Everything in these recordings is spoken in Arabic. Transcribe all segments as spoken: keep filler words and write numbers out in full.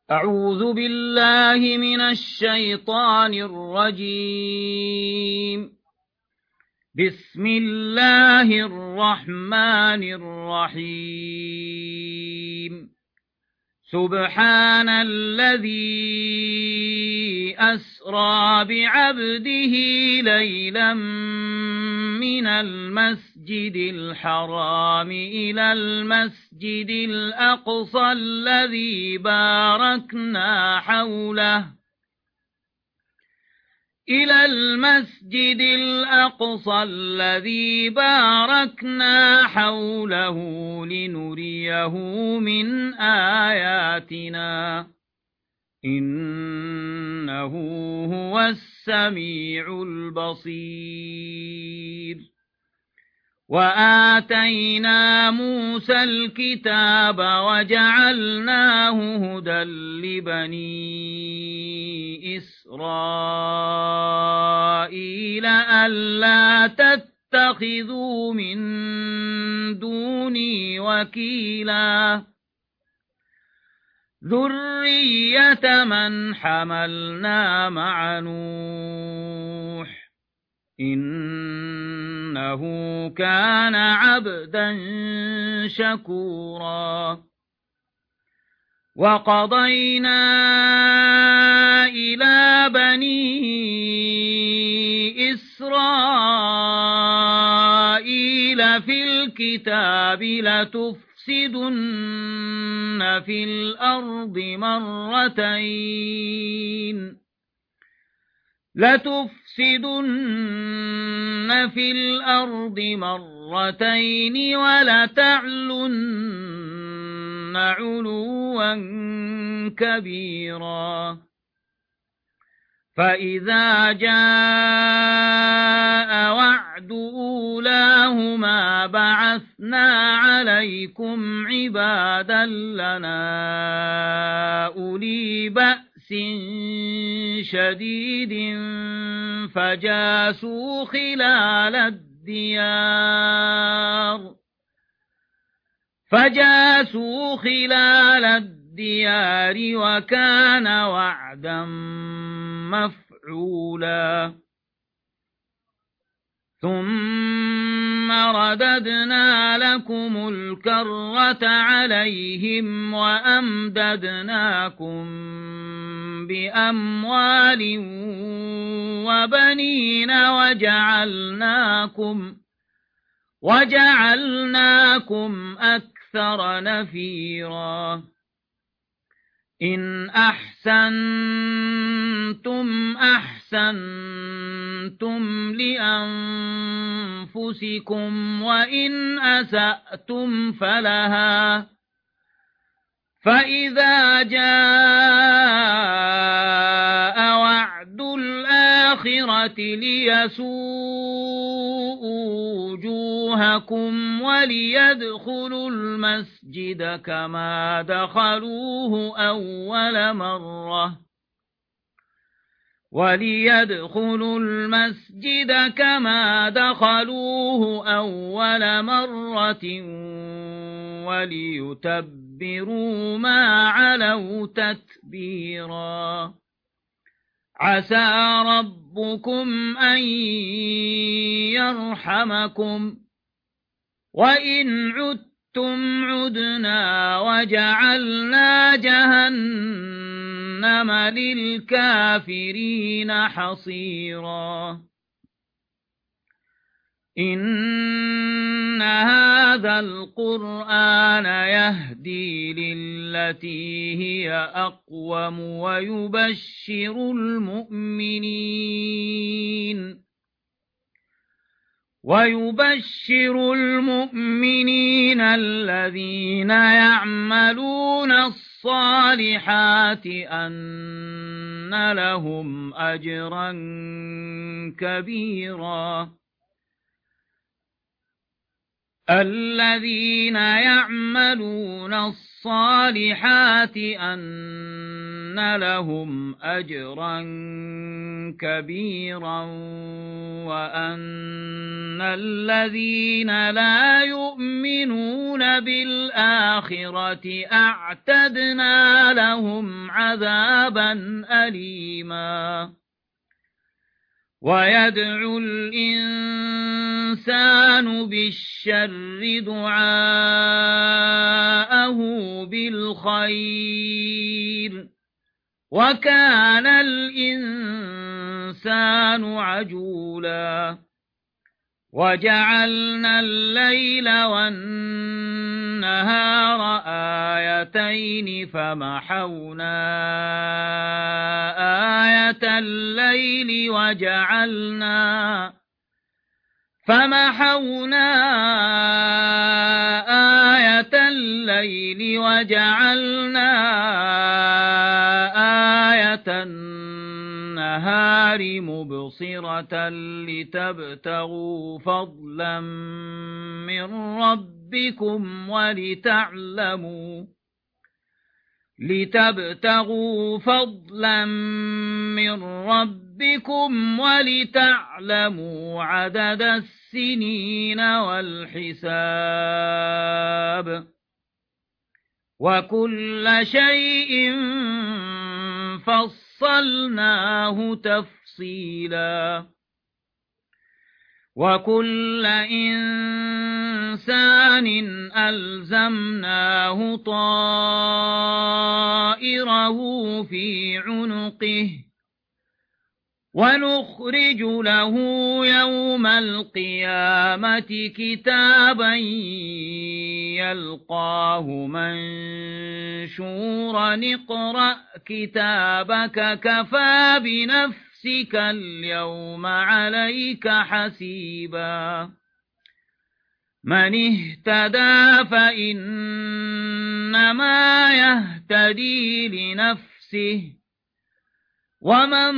أعوذ بالله من الشيطان الرجيم. بسم الله الرحمن الرحيم. سبحان الذي أسرى بعبده ليلا من المسجد الحرام إلى المسجد الأقصى الذي باركنا حوله إلى المسجد الأقصى الذي باركنا حوله لنريه من آياتنا إنه هو السميع البصير. وآتينا موسى الكتاب وجعلناه هدى لبني إسرائيل ألا تتخذوا من دوني وكيلا ذرية من حملنا مع نوح إنه كان عبدا شكورا. وقضينا إلى بني إسرائيل في الكتاب لتفسدن في الأرض مرتين لتفسدن في الأرض مرتين ولتعلن علوا كبيرا. فإذا جاء وعد أولاهما بعثنا عليكم عبادا لنا أولي بأس شديد فجاسوا خلال الديار فجاسوا خلال الديار وكان وعدا مفعولا. ثم رددنا لكم الكرة عليهم وأمددناكم بأموال وبنين وجعلناكم وجعلناكم أكثر نفيرا. إن أحسنتم أحسنتم لأنفسكم وإن أسأتم فلها. فإذا جاء وعد الآخرة ليسوءوا وجوهكم وليدخلوا المسجد كما دخلوه أول مرة وليدخلوا المسجد كما دخلوه أول مرة وليتبروا ما علوا تتبيرا. عسى ربكم أن يرحمكم وإن عدتم عدنا وجعلنا جهنم للكافرين حصيرا. إن هذا القرآن يهدي للتي هي أقوم ويبشر المؤمنين ويبشر المؤمنين الذين يعملون الصالحات أن لهم أجرا كبيرا. الذين يعملون الصالحات أن لهم أجرا كبيرا وأن الذين لا يؤمنون بالآخرة أعتدنا لهم أليما ويدعو الإنسان بالشر دعاءه بالخير وكان الإنسان عجولا وجعلنا الليل والنهار آيتين فمحونا آية الليل وجعلنا فمحونا آية الليل وجعلنا آية النهار مبصرة لتبتغوا فضلا من ربكم ولتعلموا لتبتغوا فضلا من ربكم ولتعلموا عدد السنين والحساب وكل شيء فصلناه تفصيلا وكل إنسان ألزمناه طائره في عنقه ونخرج له يوم القيامة كتابا يلقاه منشورا اقرأ كتابك كفى بنفسك اليوم عليك حسيبا من اهتدى فإنما يهتدي لنفسه ومن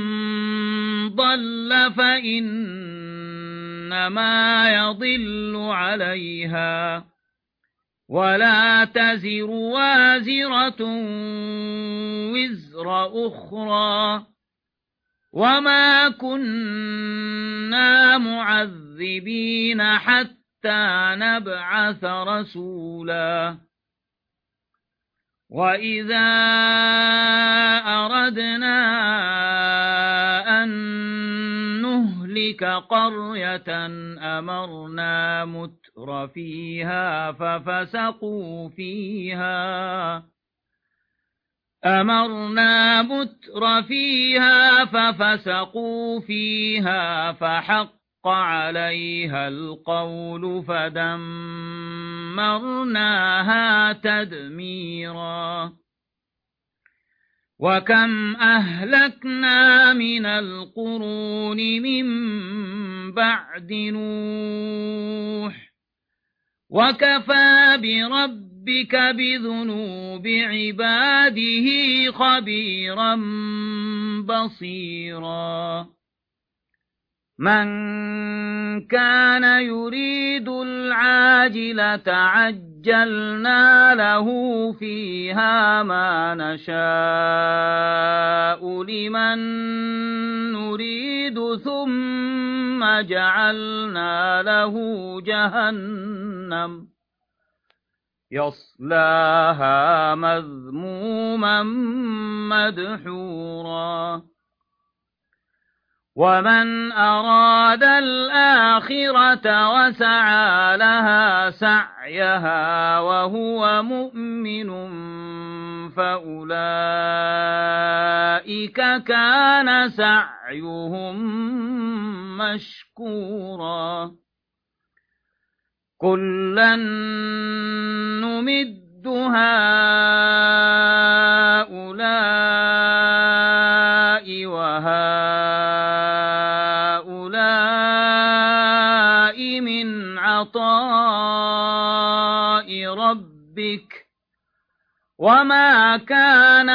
ضل فإنما يضل عليها ولا تزر وازرة وزر أخرى وما كنا معذبين حتى نبعث رسولا وإذا أردنا أن نهلك قرية أمرنا متر فيها ففسقوا فيها أمرنا متر فيها ففسقوا فيها فحق عليها القول فدمرناها تدميرا وكم أهلكنا من القرون من بعد نوح وكفى بربك بذنوب عباده خبيرا بصيرا من كان يريد العاجلة عجلنا له فيها ما نشاء لمن نريد ثم جعلنا له جهنم يصلاها مذموما مدحورا ومن أراد الآخرة وسعى لها سعيها وهو مؤمن فأولئك كان سعيهم مشكورا كلا نمد هؤلاء وهؤلاء من عطاء ربك وما كان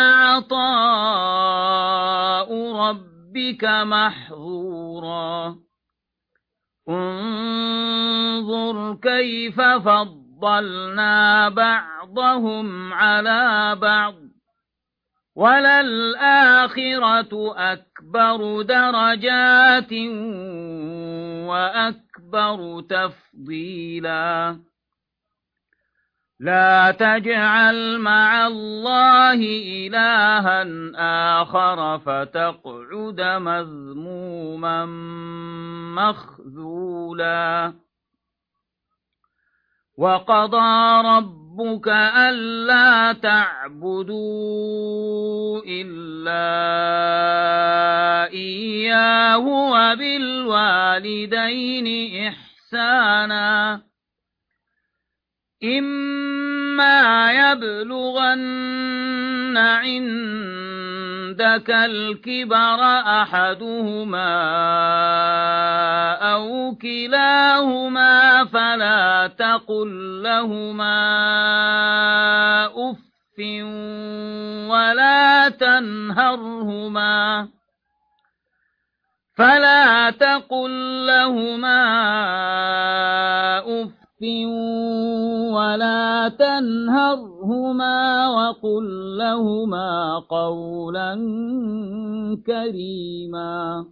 عطاء ربك محظورا انظر كيف فضلنا بعضهم على بعض وللآخرة أكبر درجات وأكبر تفضيلا لا تجعل مع الله إلها آخر فتقعد مذموما مخذولا وقضى ربك ألا تعبدوا إلا إياه وبالوالدين إحسانا إما يبلغن عندك الكبر أحدهما أو كلاهما فلا تقل لهما أف ولا تنهرهما فلا تقل لهما أف ولا تنهرهما وقل لهما قولا كريما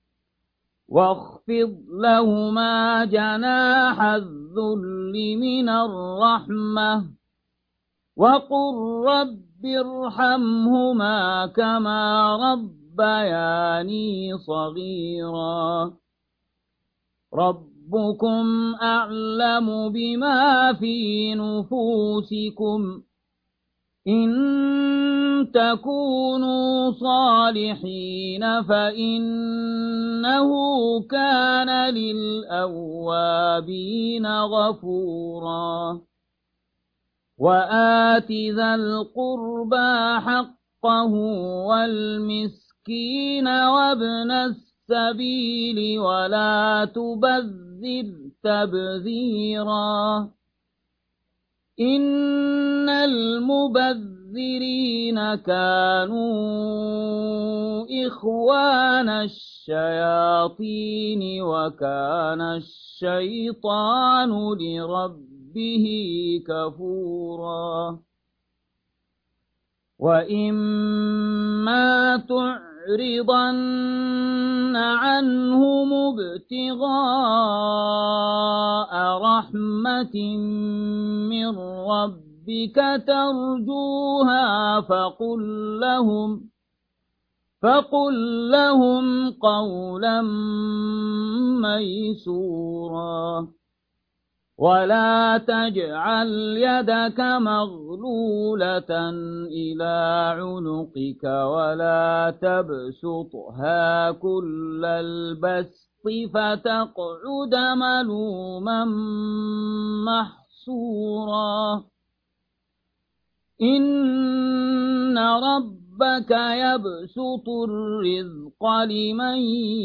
واخفض لهما جناح الذل من الرحمة وقل رب ارحمهما كما ربياني صغيرا ربكم أعلم بما في نفوسكم إن تكونوا صالحين فإنه كان للأوابين غفورا وآت ذا القربى حقه والمسكين وابن السبيل ولا تبذر تبذيرا إن المبذرين كانوا إخوان الشياطين وكان الشيطان لربه كفورا وإما تعرضن عنهم ابتغاء رحمة من ربك ترجوها فقل لهم فقل لهم قولا ميسورا ولا تجعل يدك مغلولة إلى عنقك ولا تبسطها كل البسط فتقعد ملوما محسورا إن ربك يبسط الرزق لمن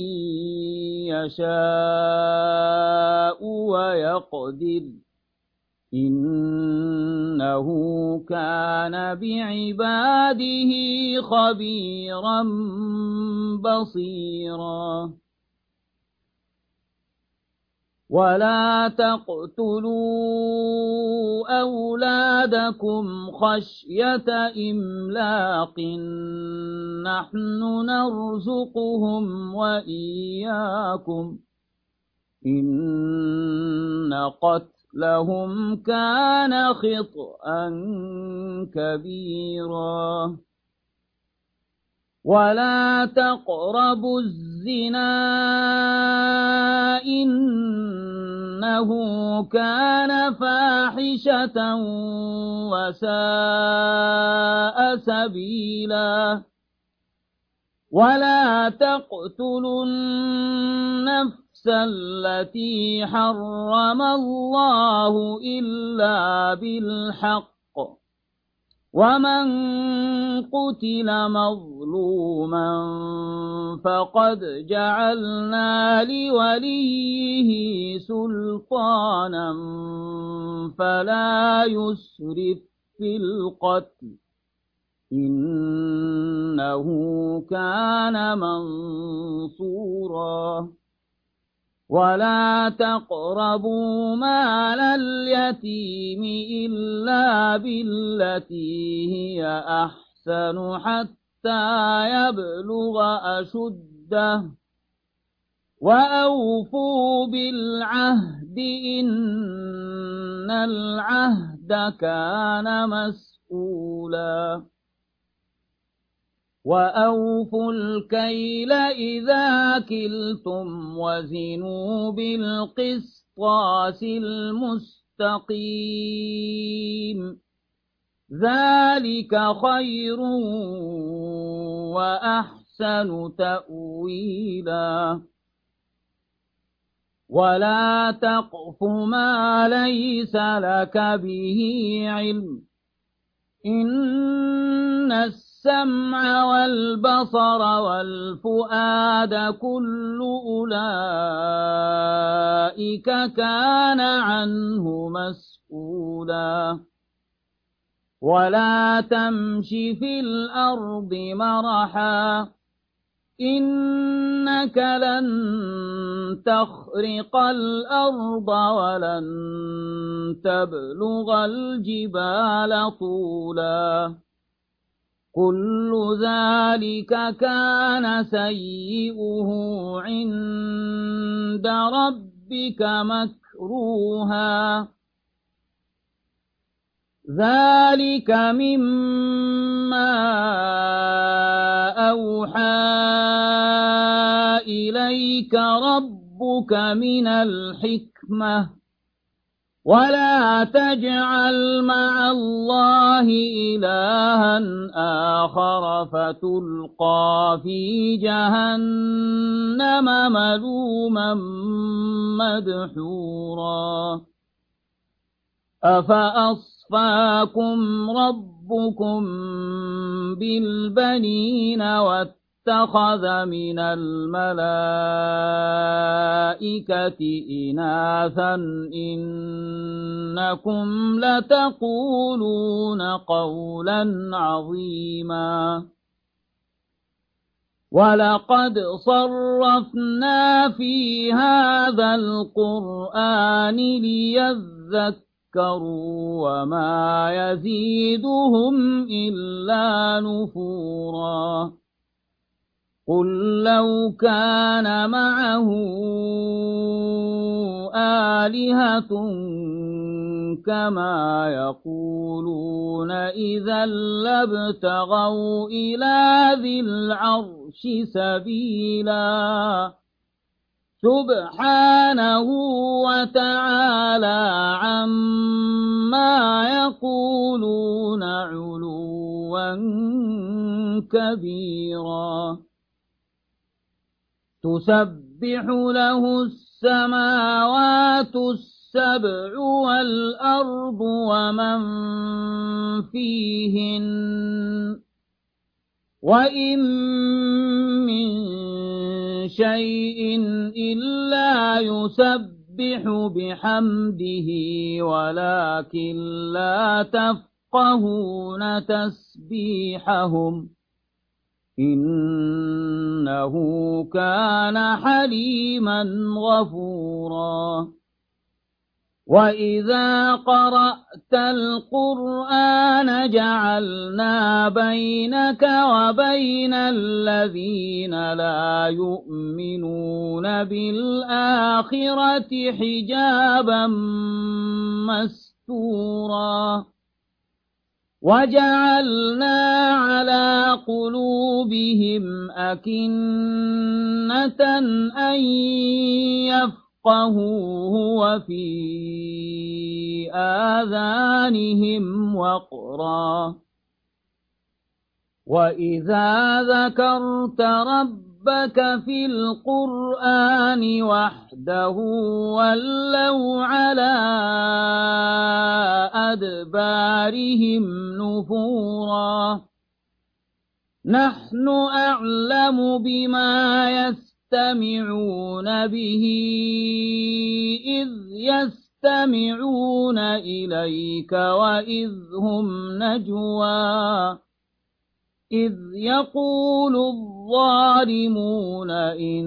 يشاء ويقدر إنه كان بعباده خبيرا بصيرا ولا تقتلوا أولادكم خشية إملاق نحن نرزقهم وإياكم إن قتلهم كان خطأ كبيرا ولا تقربوا الزنا إنه كان فاحشة وساء سبيلا ولا تقتلوا النفس التي حرم الله إلا بالحق ومن قتل مظلوما فقد جعلنا لوليه سلطانا فلا يسرف في القتل إنه كان منصورا ولا تقربوا مال اليتيم إلا بالتي هي أحسن حتى يبلغ أشده وأوفوا بالعهد إن العهد كان مسؤولا وأوفوا الكيل إذا كلتم وزنوا بالقسطاس المستقيم ذلك خير وأحسن تأويلا ولا تقف ما ليس لك به علم إن السمع والبصر والفؤاد كل أولئك كان عنه مسؤولا ولا تمش في الأرض مرحا إنك لن تخرق الأرض ولن تبلغ الجبال طولا كل ذلك كان سيئه عند ربك مكروها ذلك مما أوحى إليك ربك من الحكمة ولا تجعل مع الله إلها آخر فتلقى في جهنم ملوما مدحورا أفأصفاكم ربكم بالبنين واتخذ من الملائكة إناثا إنكم لتقولون قولا عظيما ولقد صرفنا في هذا القرآن ليذكروا وما يزيدهم إلا نفورا قل لو كان معه آلهة كما يقولون إذا لابتغوا إلى ذي العرش سبيلا سبحانه وتعالى عما يقولون علوا كبيرا تسبح له السماوات السبع والأرض ومن فيهن وإن من شيء إلا يسبح بحمده ولكن لا تفقهون تسبيحهم إنه كان حليما غفورا وإذا قرأت القرآن جعلنا بينك وبين الذين لا يؤمنون بالآخرة حجابا مستورا وجعلنا على قلوبهم أكنة أن يفقهوه وفي آذانهم وقرا وإذا ذكرت ربك في القرآن وحده ولوا على أدبارهم نفورا نحن أعلم بما يستمعون به إذ يستمعون إليك وإذ هم نجوى إذ يقول الظالمون إن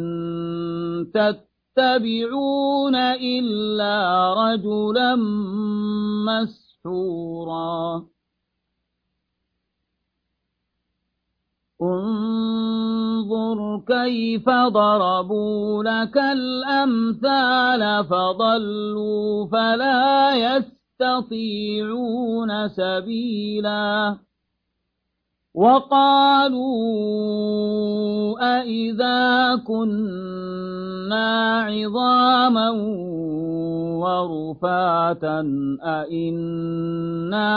تتبعون إلا رجلا مسحورا انظر كيف ضربوا لك الأمثال فضلوا فلا يستطيعون سبيلا وقالوا أإذا كنا عظاما ورفاتا أإنا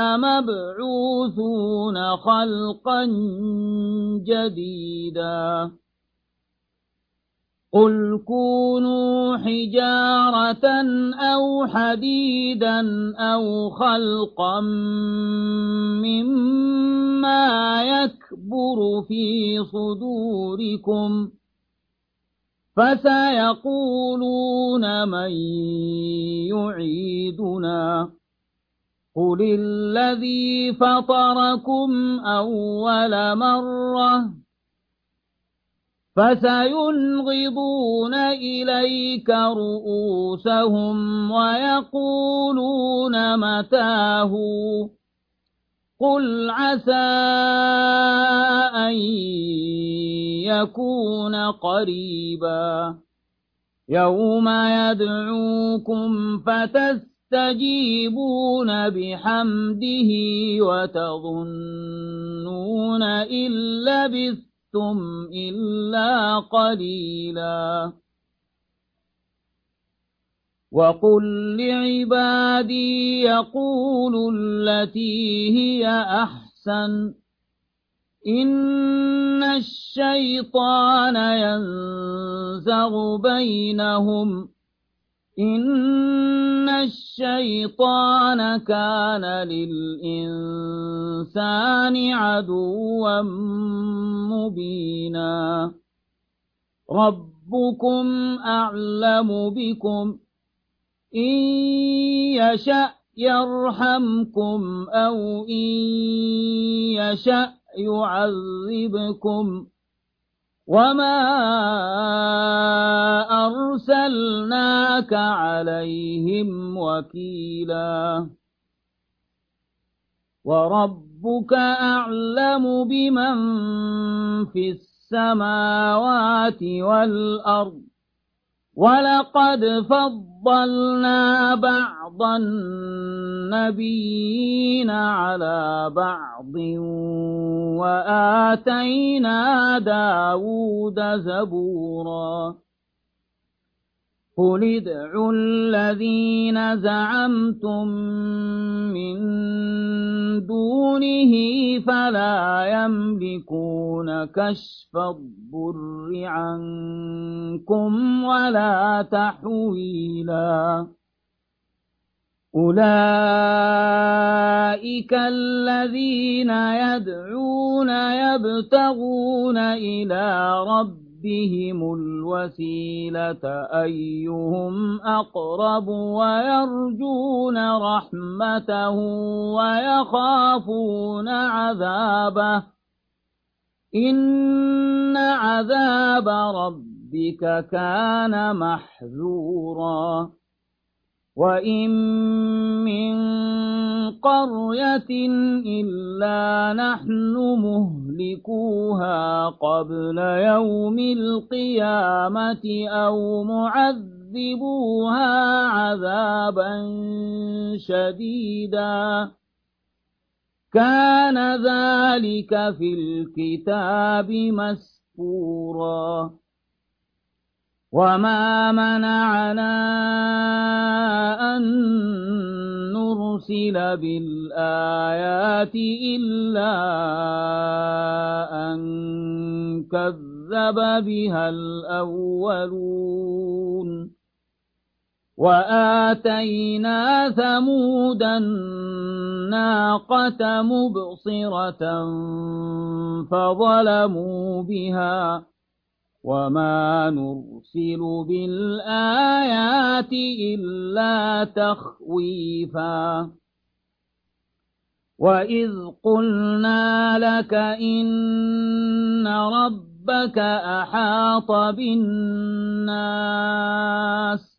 لمبعوثون خلقا جديدا قل كونوا حجارة أو حديدا أو خلقا مما يكبر في صدوركم فسيقولون من يعيدنا قل الذي فطركم أول مرة فسينغضون إليك رؤوسهم ويقولون متاه قل عسى أن يكون قريبا يوم يدعوكم فتستجيبون بحمده وتظنون إن لبثتم إلا قليلا وقل لعبادي يقولوا التي هي أحسن إن الشيطان ينزغ بينهم إن الشيطان كان للإنسان عدوا مبينا ربكم أعلم بكم إن يشأ يرحمكم أو إن يشأ يعذبكم وما أرسلناك عليهم وكيلا وربك أعلم بمن في السماوات والأرض ولقد فضلنا بعض النبيين على بعض وآتينا داود زبورا قل ادعوا الذين زعمتم من دونه فلا يملكون كشف الضر عنكم ولا تحويلا أولئك الذين يدعون يبتغون إلى ربهم بهم الوسيلة أيهم أقرب ويرجون رحمته ويخافون عذابه إن عذاب ربك كان محذورا وإن من قرية إلا نحن مهلكوها قبل يوم القيامة أو معذبوها عذابا شديدا كان ذلك في الكتاب مسطورا وما منعنا أن نرسل بالآيات إلا أن كذب بها الأولون وآتينا ثمود الناقة مبصرة فظلموا بها وما نرسل بالآيات إلا تخويفا وإذ قلنا لك إن ربك أحاط بالناس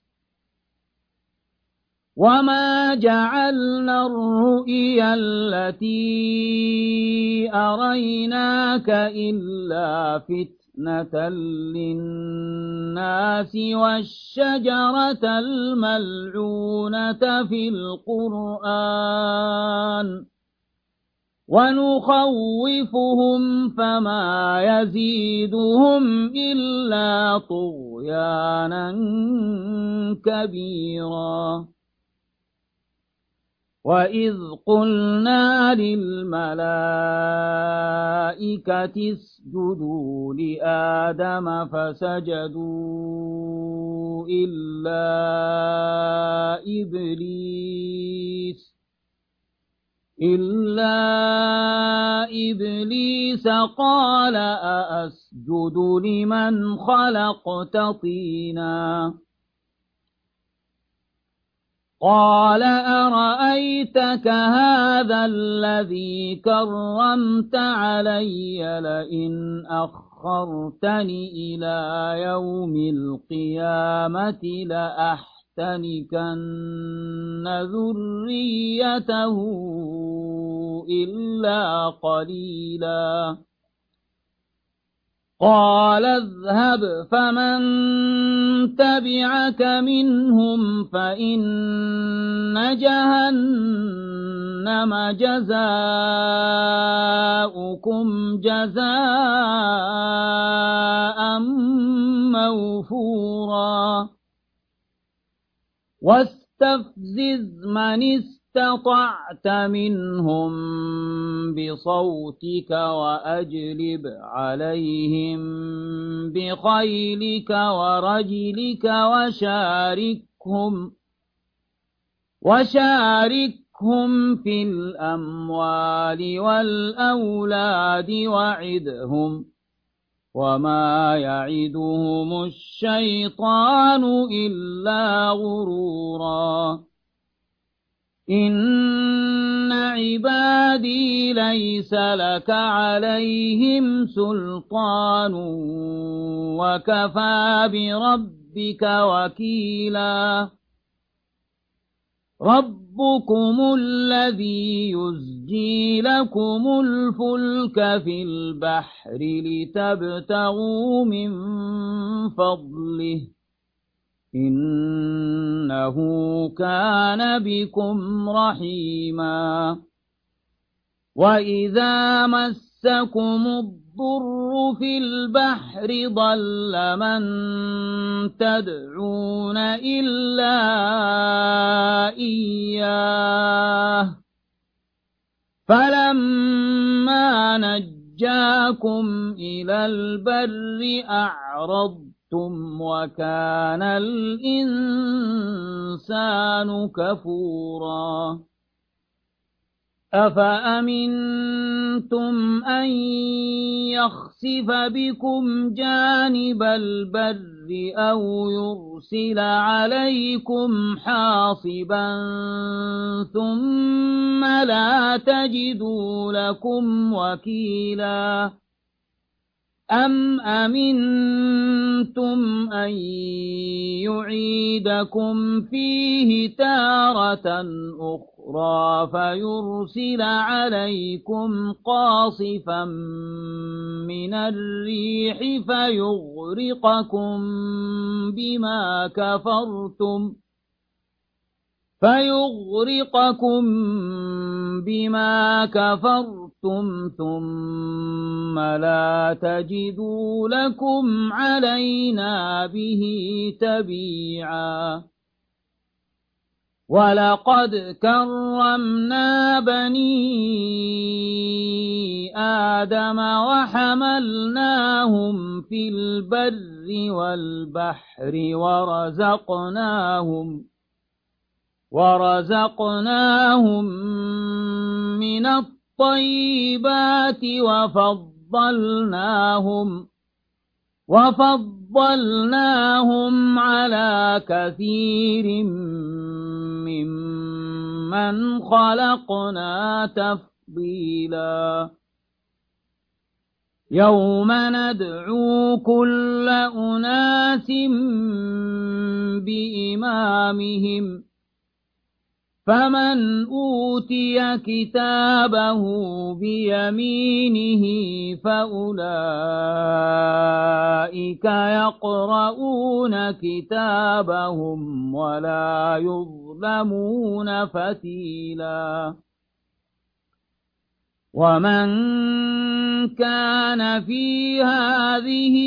وما جعلنا الرؤيا التي أريناك إلا فتنة فتنة للناس والشجرة الملعونة في القرآن ونخوفهم فما يزيدهم إلا طغيانا كبيرا وإذ قلنا للملائكة اسجدوا لآدم فسجدوا إلا إبليس إلا إبليس قال أأسجد لمن خلقت طينا قال أرأيتك هذا الذي كرمت علي لئن أخرتني إلى يوم القيامة لأحتنكن ذريته إلا قليلا قال اذهب فمن تبعك منهم فإن جهنم جزاؤكم جزاء موفورا واستفزز من استطعت منهم بصوتك وأجلب عليهم بخيلك ورجلك وشاركهم وشاركهم في الأموال والأولاد وعدهم وما يعدهم الشيطان إلا غرورا إن عبادي ليس لك عليهم سلطان وكفى بربك وكيلا ربكم الذي يزجي لكم الفلك في البحر لتبتغوا من فضله إنه كان بكم رحيما وإذا مسكم الضر في البحر ضل من تدعون إلا إياه فلما نجاكم إلى البر أعرضتم وكان الإنسان كفورا أفأمنتم أن يخسف بكم جانب البر أو يرسل عليكم حاصبا ثم لا تجدوا لكم وكيلا أم أمنتم أن يعيدكم فيه تارة أخرى فيرسل عليكم قاصفا من الريح فيغرقكم بما كفرتم فيغرقكم بما كفرتم ثم لا تجدوا لكم علينا به تبيعا ولقد كرمنا بني آدم وحملناهم في البر والبحر ورزقناهم ورزقناهم من الطيبات وفضلناهم وفضلناهم على كثير ممن خلقنا تفضيلا يوم ندعو كل أناس بإمامهم فمن أوتي كتابه بيمينه فأولئك يقرؤون كتابهم ولا يظلمون فتيلا ومن كان في هذه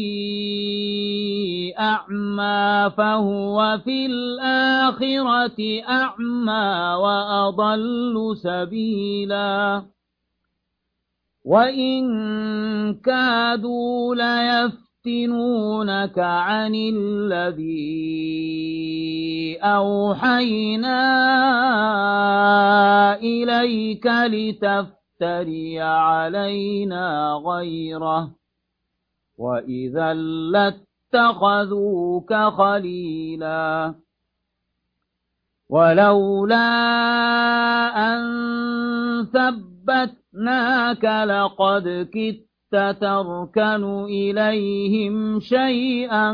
أعمى فهو في الآخرة أعمى وأضل سبيلا وإن كادوا ليفتنونك عن الذي أوحينا إليك لتفتن تفتري علينا غيره وإذا لاتخذوك خليلا ولولا أن ثبتناك لقد كدت تركن إليهم شيئا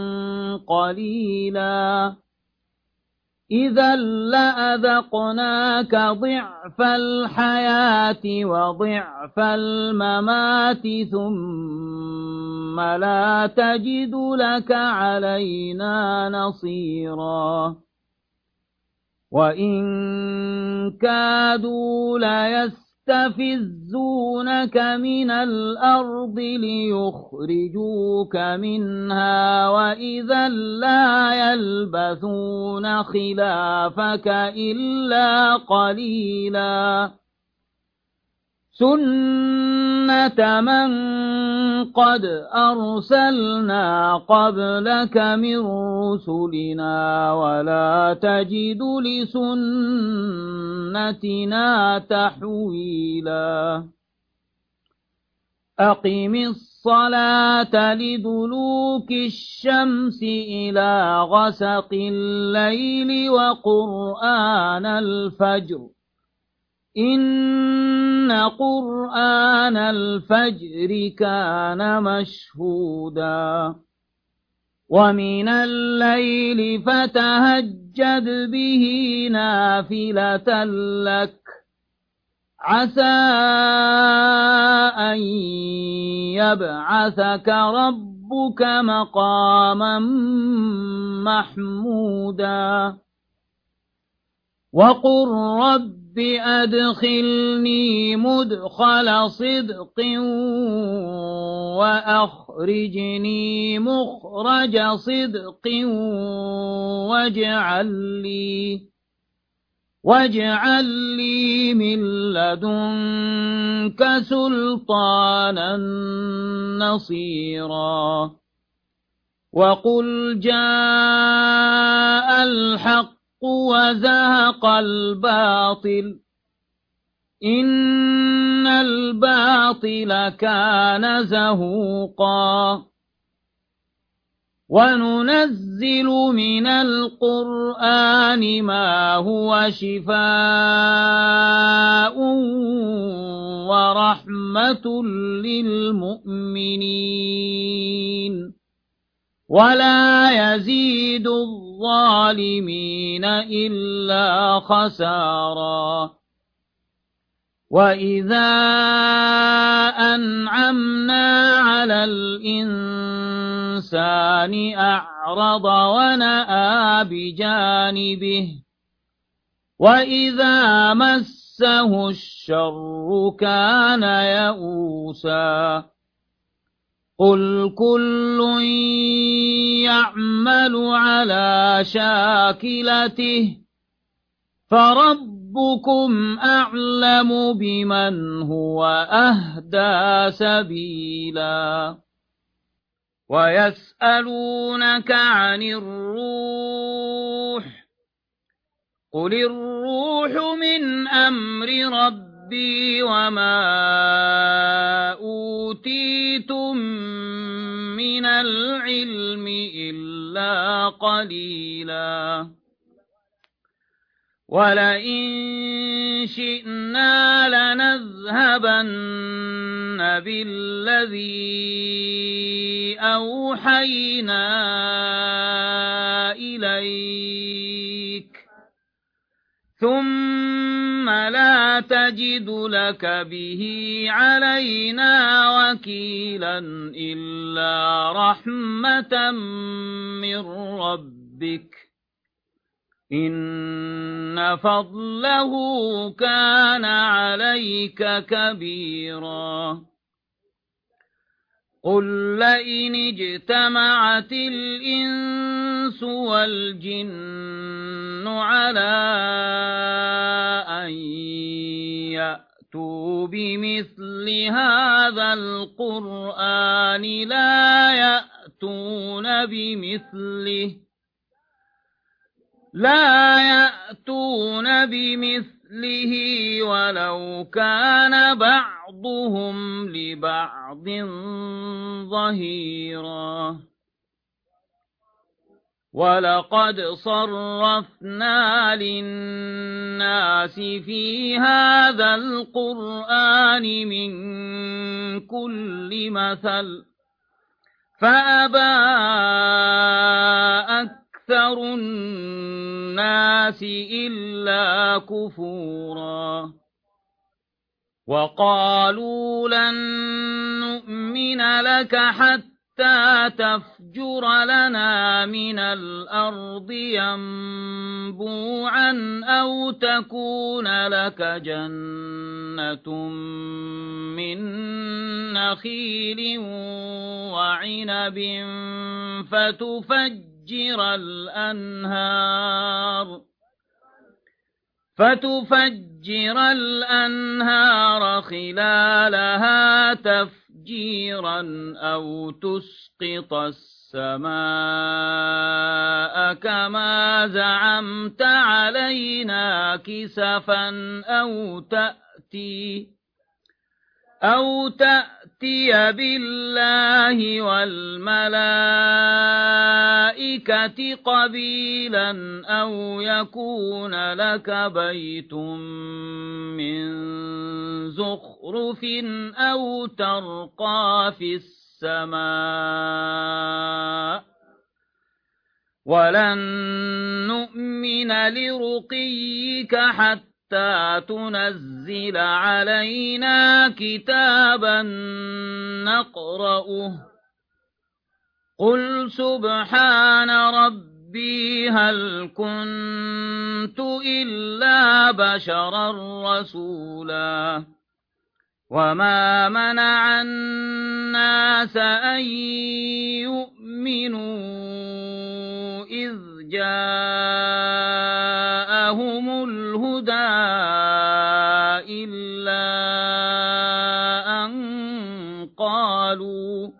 قليلا إذا لأذقناك ضعف الحياة وضعف الممات ثم لا تجد لك علينا نصيرا وإن كادوا ليستفزونك من الأرض ليخرجوك منها وإذا لا يلبثون خلافك إلا قليلا سنة من قد أرسلنا قبلك من رسلنا ولا تجد لسنتنا تحويلا أقم الصلاة لدلوك الشمس إلى غسق الليل وقرآن الفجر إن قرآن الفجر كان مشهودا ومن الليل فتهجد به نافلة لك عسى أن يبعثك ربك مقاما محمودا وقل رب أدخلني مدخل صدق وأخرجني مخرج صدق واجعل لي واجعل لي من لدنك سلطانا نصيرا وقل جاء الحق وزهق الباطل إن الباطل كان زهوقا وننزل من القرآن ما هو شفاء ورحمة للمؤمنين ولا يزيد الظالمين إلا خسارا وإذا أنعمنا على الإنسان أعرض ونأى بجانبه وإذا مسه الشر كان يئوسا قل كل يعمل على شاكلته فربكم أعلم بمن هو أهدى سبيلا ويسألونك عن الروح قل الروح من أمر ربي وما أوتيتم من العلم إلا قليلا ولئن شئنا لنذهبن بالذي أوحينا إليك ثم لا تجد لك به علينا وكيلا إلا رحمة من ربك إن فضله كان عليك كبيرا قل لئن اجتمعت الإنس والجن على أن يأتوا بمثل هذا القرآن لا يأتون بمثله لا يأتون بمثله ولو كان بعضهم لبعض ظهيرا ولقد صرفنا للناس في هذا القرآن من كل مثل فأبى أكثر الناس إلا كفورا وقالوا لن نؤمن لك حتى تفجر لنا من الأرض ينبوعا أو تكون لك جنة من نخيل وعنب فتفجر الأنهار فتفجر الأنهار خلالها تفجيرا أو تسقط السماء كما زعمت علينا كسفا أو تأتي أو تأتي بالله والملائكة قبيلا أو يكون لك بيت من زخرف أو ترقى في السماء ولن نؤمن لرقيك حتى تنزل علينا كتابا نقرأه قل سبحان ربي هل كنت إلا بشرا رسولا وما منع الناس أن يؤمنوا إذ جاءهم الهدى إلا أن قالوا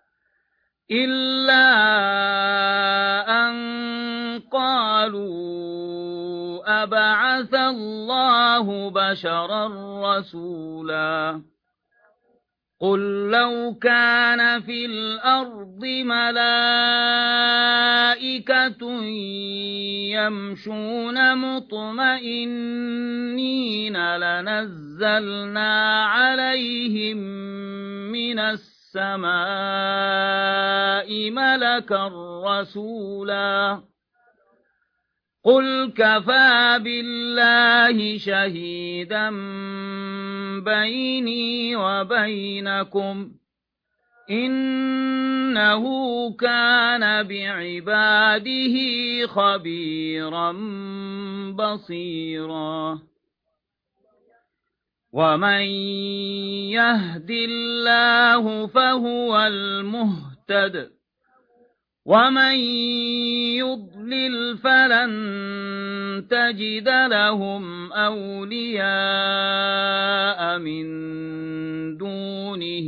إلا أن قالوا أبعث الله بشرا رسولا قل لو كان في الأرض ملائكة يمشون مطمئنين لنزلنا عليهم من السماء ملكا رسولا قل كفى بالله شهيدا بيني وبينكم إنه كان بعباده خبيرا بصيرا ومن يهد الله فهو المهتد ومن يضلل فلن تجد لهم أولياء من دونه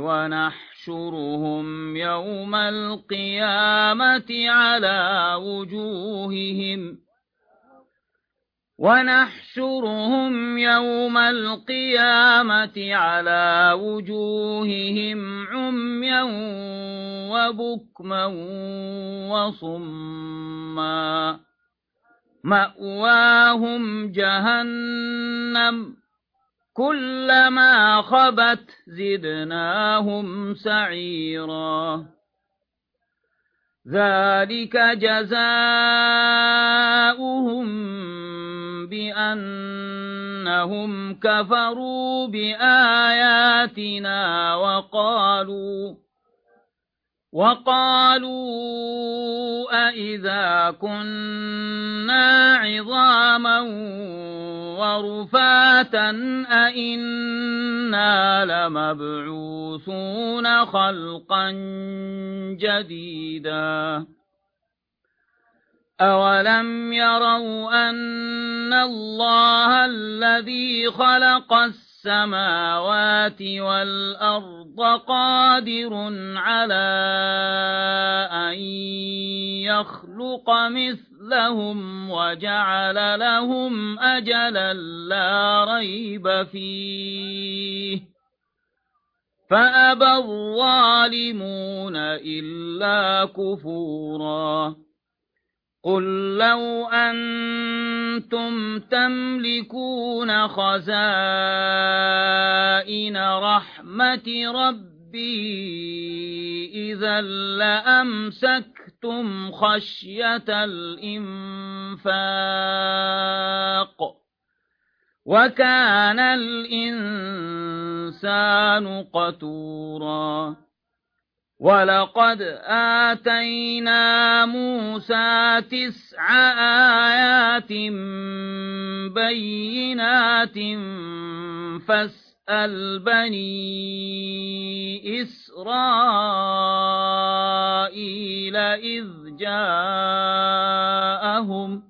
ونحشرهم يوم القيامة على وجوههم ونحشرهم يوم القيامة على وجوههم عميا وبكما وصما مأواهم جهنم كلما خبت زدناهم سعيرا ذلك جزاؤهم بأنهم كفروا بآياتنا وقالوا وقالوا أإذا كنا عظاما ورفاتا أإنا لمبعوثون خلقا جديدا أولم يروا أن الله الذي خلق السماوات والأرض قادر على أن يخلق مثلهم وجعل لهم أجلا لا ريب فيه فأبى الظالمون إلا كفورا قل لو أنتم تملكون خزائن رحمة ربي إذا لأمسكتم خشية الإنفاق وكان الإنسان قتورا ولقد آتينا موسى تسع آيات بينات فاسأل بني إسرائيل إذ جاءهم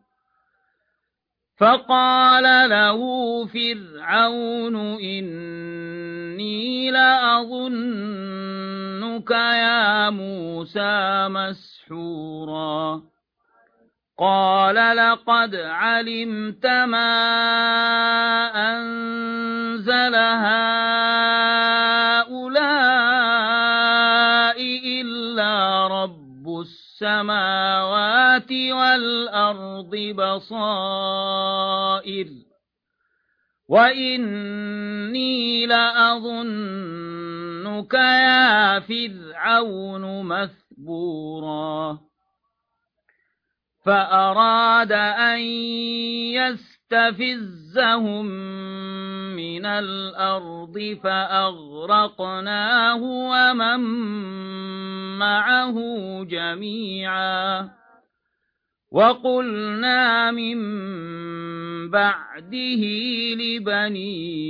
فقال له فرعون إني لأظنك يا موسى مسحورا قال لقد علمت ما أنزل هؤلاء إلا رب السماوات والأرض بصائر وإني لأظنك يا فرعون مثبورا فأراد أن يستفزهم من الأرض فأغرقناه ومن معه جميعا وقلنا من بعده لبني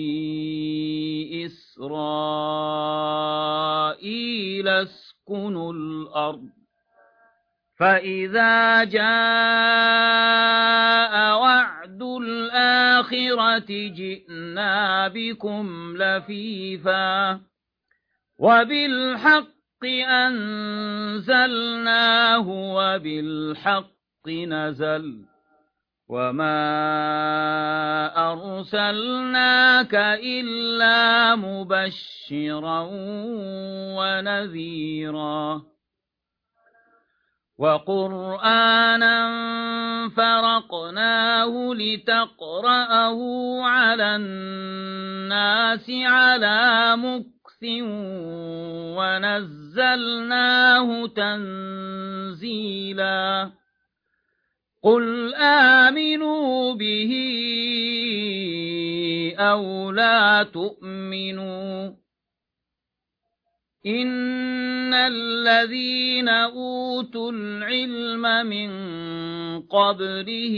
إسرائيل اسكنوا الأرض فإذا جاء وعد الآخرة جئنا بكم لفيفا وبالحق أنزلناه وبالحق نزل وما أرسلناك إلا مبشرا ونذيرا وقرآنا فرقناه لتقرأه على الناس على مكث ونزلناه تنزيلا قل آمنوا به أو لا تؤمنوا إن الذين أوتوا العلم من قبله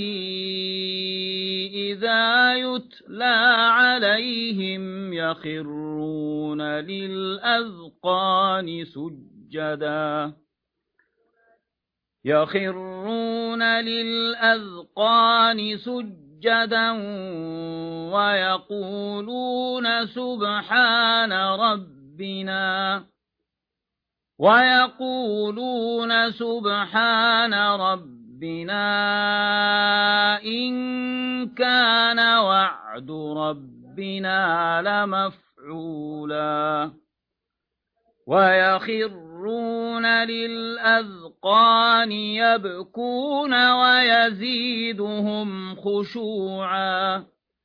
إذا يتلى عليهم يخرون للأذقان سجدا يخرون للأذقان سجدا ويقولون سبحان ربنا ويقولون سبحان ربنا إن كان وعد ربنا لمفعولا ويخرون للأذقان يبكون ويزيدهم خشوعا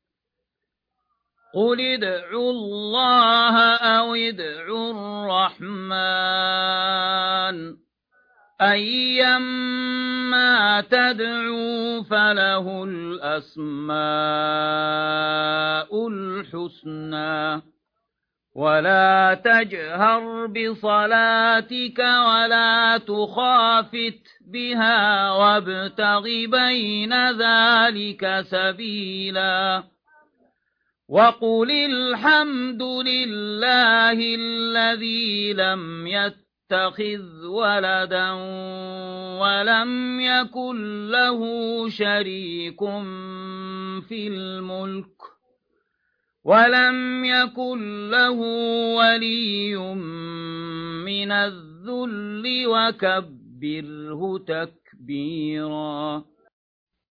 قل ادعوا الله أو ادعوا الرحمن أيما تدعوا فله الأسماء الحسنى ولا تجهر بصلاتك ولا تخافت بها وابتغ بين ذلك سبيلا وقل الحمد لله الذي لم يتخذ ولدا ولم يكن له شريك في الملك ولم يكن له ولي من الذل وكبره تكبيرا